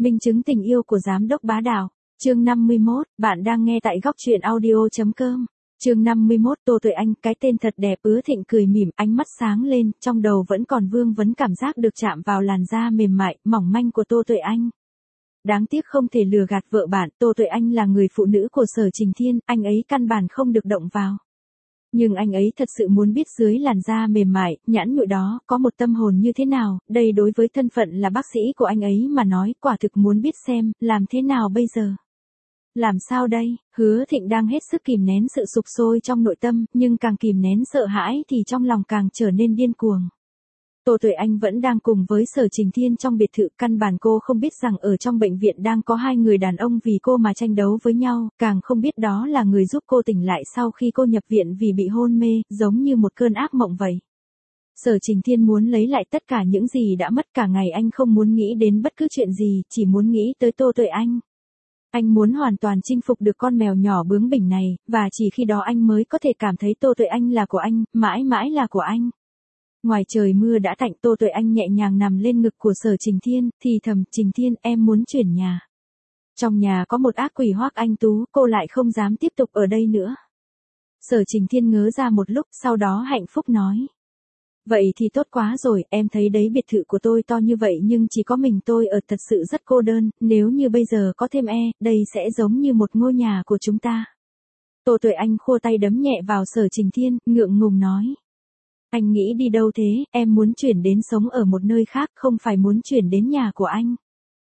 Minh chứng tình yêu của giám đốc bá đạo. Chương 51, bạn đang nghe tại góc truyện audio.com. Chương 51, Tô Tuệ Anh, cái tên thật đẹp. Hứa Thịnh cười mỉm, ánh mắt sáng lên, trong đầu vẫn còn vương vấn cảm giác được chạm vào làn da mềm mại, mỏng manh của Tô Tuệ Anh. Đáng tiếc không thể lừa gạt vợ bạn, Tô Tuệ Anh là người phụ nữ của Sở Trình Thiên, anh ấy căn bản không được động vào. Nhưng anh ấy thật sự muốn biết dưới làn da mềm mại, nhẵn nhụi đó, có một tâm hồn như thế nào, đây đối với thân phận là bác sĩ của anh ấy mà nói, quả thực muốn biết xem, làm thế nào bây giờ. Làm sao đây, Hứa Thịnh đang hết sức kìm nén sự sục sôi trong nội tâm, nhưng càng kìm nén sợ hãi thì trong lòng càng trở nên điên cuồng. Tô Tuệ Anh vẫn đang cùng với Sở Trình Thiên trong biệt thự, căn bản cô không biết rằng ở trong bệnh viện đang có hai người đàn ông vì cô mà tranh đấu với nhau, càng không biết đó là người giúp cô tỉnh lại sau khi cô nhập viện vì bị hôn mê, giống như một cơn ác mộng vậy. Sở Trình Thiên muốn lấy lại tất cả những gì đã mất, cả ngày anh không muốn nghĩ đến bất cứ chuyện gì, chỉ muốn nghĩ tới Tô Tuệ Anh. Anh muốn hoàn toàn chinh phục được con mèo nhỏ bướng bỉnh này, và chỉ khi đó anh mới có thể cảm thấy Tô Tuệ Anh là của anh, mãi mãi là của anh. Ngoài trời mưa đã tạnh, Tô Tuệ Anh nhẹ nhàng nằm lên ngực của Sở Trình Thiên, thì thầm, Trình Thiên, em muốn chuyển nhà. Trong nhà có một ác quỷ Hoắc Anh Tú, cô lại không dám tiếp tục ở đây nữa. Sở Trình Thiên ngớ ra một lúc, sau đó hạnh phúc nói. Vậy thì tốt quá rồi, em thấy đấy, biệt thự của tôi to như vậy nhưng chỉ có mình tôi ở, thật sự rất cô đơn, nếu như bây giờ có thêm đây sẽ giống như một ngôi nhà của chúng ta. Tô Tuệ Anh khua tay đấm nhẹ vào Sở Trình Thiên, ngượng ngùng nói. Anh nghĩ đi đâu thế, em muốn chuyển đến sống ở một nơi khác, không phải muốn chuyển đến nhà của anh.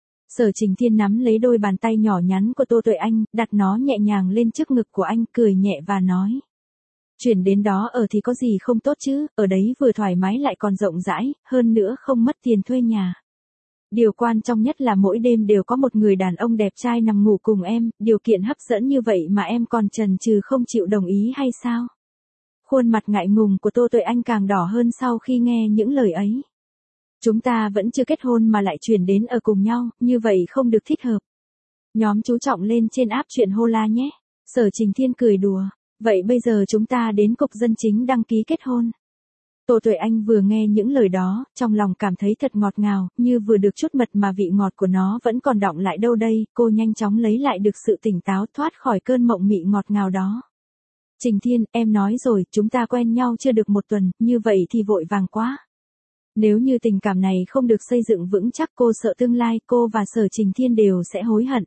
Sở Trình Thiên nắm lấy đôi bàn tay nhỏ nhắn của Tô Tuệ Anh, đặt nó nhẹ nhàng lên trước ngực của anh, cười nhẹ và nói. Chuyển đến đó ở thì có gì không tốt chứ, ở đấy vừa thoải mái lại còn rộng rãi, hơn nữa không mất tiền thuê nhà. Điều quan trọng nhất là mỗi đêm đều có một người đàn ông đẹp trai nằm ngủ cùng em, điều kiện hấp dẫn như vậy mà em còn chần chừ không chịu đồng ý hay sao? Khuôn mặt ngại ngùng của Tô Tuệ Anh càng đỏ hơn sau khi nghe những lời ấy. Chúng ta vẫn chưa kết hôn mà lại chuyển đến ở cùng nhau, như vậy không được thích hợp. Nhóm chú trọng lên trên app chuyện Hola nhé. Sở Trình Thiên cười đùa. Vậy bây giờ chúng ta đến cục dân chính đăng ký kết hôn. Tô Tuệ Anh vừa nghe những lời đó, trong lòng cảm thấy thật ngọt ngào, như vừa được chút mật mà vị ngọt của nó vẫn còn đọng lại đâu đây, cô nhanh chóng lấy lại được sự tỉnh táo, thoát khỏi cơn mộng mị ngọt ngào đó. Trình Thiên, em nói rồi, chúng ta quen nhau chưa được một tuần, như vậy thì vội vàng quá. Nếu như tình cảm này không được xây dựng vững chắc, cô sợ tương lai cô và Sở Trình Thiên đều sẽ hối hận.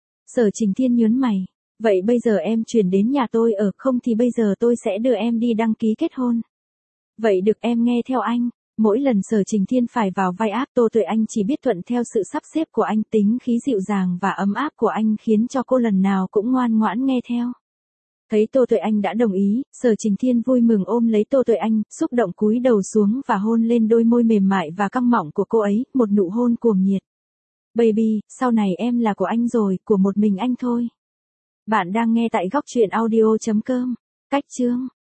Sở Trình Thiên nhớn mày. Vậy bây giờ em chuyển đến nhà tôi ở, không thì bây giờ tôi sẽ đưa em đi đăng ký kết hôn. Vậy được, em nghe theo anh. Mỗi lần Sở Trình Thiên phải vào vai ác, Tô Tuệ Anh chỉ biết thuận theo sự sắp xếp của anh, tính khí dịu dàng và ấm áp của anh khiến cho cô lần nào cũng ngoan ngoãn nghe theo. Thấy Tô Tuệ Anh đã đồng ý, Sở Trình Thiên vui mừng ôm lấy Tô Tuệ Anh, xúc động cúi đầu xuống và hôn lên đôi môi mềm mại và căng mọng của cô ấy, một nụ hôn cuồng nhiệt. Baby, sau này em là của anh rồi, của một mình anh thôi. Bạn đang nghe tại góc truyện audio.com. Cách chương